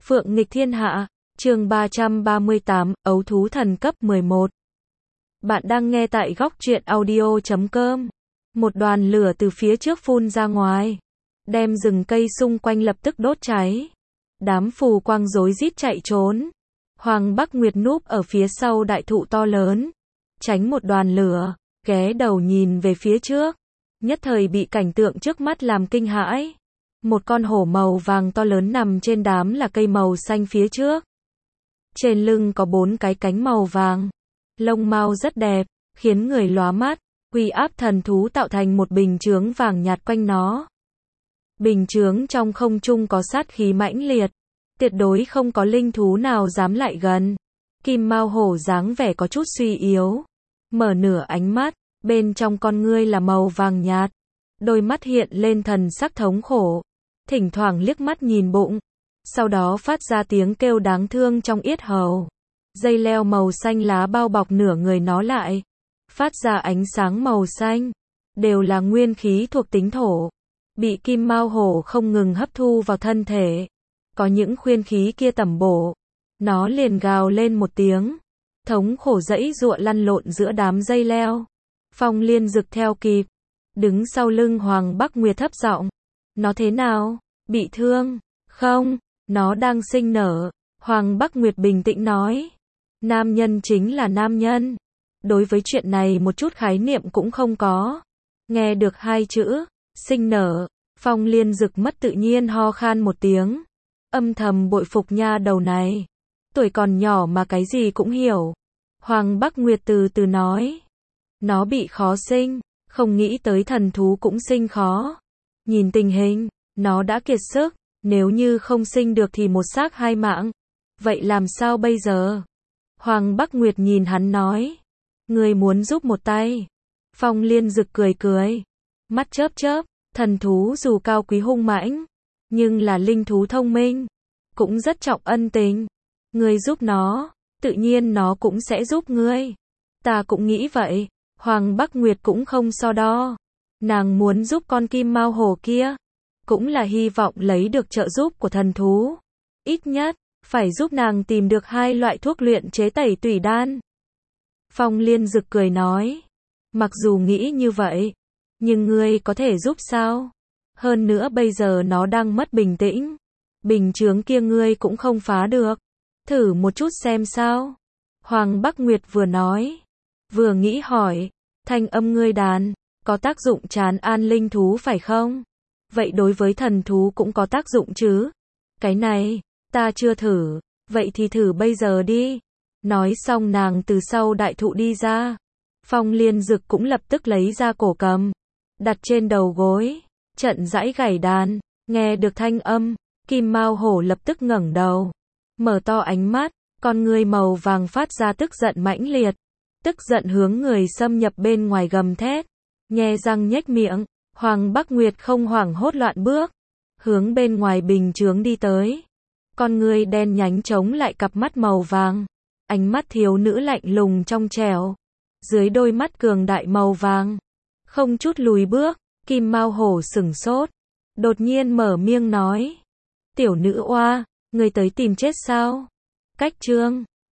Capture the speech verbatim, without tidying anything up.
Phượng nghịch thiên hạ, chương ba trăm ba mươi tám, ấu thú thần cấp mười một. Bạn đang nghe tại góc truyện audio chấm com. Một đoàn lửa từ phía trước phun ra ngoài, đem rừng cây xung quanh lập tức đốt cháy. Đám phù quang rối rít chạy trốn. Hoàng Bắc Nguyệt núp ở phía sau đại thụ to lớn, tránh một đoàn lửa, ghé đầu nhìn về phía trước. Nhất thời bị cảnh tượng trước mắt làm kinh hãi. Một con hổ màu vàng to lớn nằm trên đám là cây màu xanh phía trước. Trên lưng có bốn cái cánh màu vàng. Lông mao rất đẹp, khiến người lóa mắt. Uy áp thần thú tạo thành một bình chướng vàng nhạt quanh nó. Bình chướng trong không trung có sát khí mãnh liệt. Tuyệt đối không có linh thú nào dám lại gần. Kim mao hổ dáng vẻ có chút suy yếu. Mở nửa ánh mắt, bên trong con ngươi là màu vàng nhạt. Đôi mắt hiện lên thần sắc thống khổ. Thỉnh thoảng liếc mắt nhìn bụng. Sau đó phát ra tiếng kêu đáng thương trong yết hầu. Dây leo màu xanh lá bao bọc nửa người nó lại. Phát ra ánh sáng màu xanh. Đều là nguyên khí thuộc tính thổ. Bị kim mao hổ không ngừng hấp thu vào thân thể. Có những khuyên khí kia tẩm bổ. Nó liền gào lên một tiếng. Thống khổ dãy giụa lăn lộn giữa đám dây leo. Phong Liên Dực theo kịp. Đứng sau lưng Hoàng Bắc Nguyệt thấp giọng. Nó thế nào? Bị thương? Không, nó đang sinh nở. Hoàng Bắc Nguyệt bình tĩnh nói. Nam nhân chính là nam nhân. Đối với chuyện này một chút khái niệm cũng không có. Nghe được hai chữ, sinh nở, Phong Liên Dực mất tự nhiên ho khan một tiếng. Âm thầm bội phục nha đầu này. Tuổi còn nhỏ mà cái gì cũng hiểu. Hoàng Bắc Nguyệt từ từ nói. Nó bị khó sinh, không nghĩ tới thần thú cũng sinh khó. Nhìn tình hình, nó đã kiệt sức, nếu như không sinh được thì một xác hai mạng. Vậy làm sao bây giờ? Hoàng Bắc Nguyệt nhìn hắn nói. Người muốn giúp một tay. Phong Liên Dực cười cười. Mắt chớp chớp, thần thú dù cao quý hung mãnh, nhưng là linh thú thông minh. Cũng rất trọng ân tình. Ngươi giúp nó, tự nhiên nó cũng sẽ giúp ngươi. Ta cũng nghĩ vậy. Hoàng Bắc Nguyệt cũng không so đo. Nàng muốn giúp con kim mao hổ kia. Cũng là hy vọng lấy được trợ giúp của thần thú. Ít nhất, phải giúp nàng tìm được hai loại thuốc luyện chế tẩy tủy đan. Phong Liên Dực cười nói. Mặc dù nghĩ như vậy, nhưng ngươi có thể giúp sao? Hơn nữa bây giờ nó đang mất bình tĩnh. Bình chướng kia ngươi cũng không phá được. Thử một chút xem sao? Hoàng Bắc Nguyệt vừa nói, vừa nghĩ hỏi. Thanh âm ngươi đàn, có tác dụng trấn an linh thú phải không? Vậy đối với thần thú cũng có tác dụng chứ? Cái này, ta chưa thử, vậy thì thử bây giờ đi. Nói xong nàng từ sau đại thụ đi ra. Phong Liên Dực cũng lập tức lấy ra cổ cầm, đặt trên đầu gối, trận dãy gảy đàn. Nghe được thanh âm, kim mao hổ lập tức ngẩng đầu, mở to ánh mắt, con ngươi màu vàng phát ra tức giận mãnh liệt. Tức giận hướng người xâm nhập bên ngoài gầm thét, nhe răng nhếch miệng. Hoàng Bắc Nguyệt không hoảng hốt loạn bước, hướng bên ngoài bình chướng đi tới. Con ngươi đen nhánh chống lại cặp mắt màu vàng, ánh mắt thiếu nữ lạnh lùng trong trẻo, dưới đôi mắt cường đại màu vàng, không chút lùi bước. Kim mao hổ sửng sốt, đột nhiên mở miệng nói. Tiểu nữ oa, ngươi tới tìm chết sao? Cách chương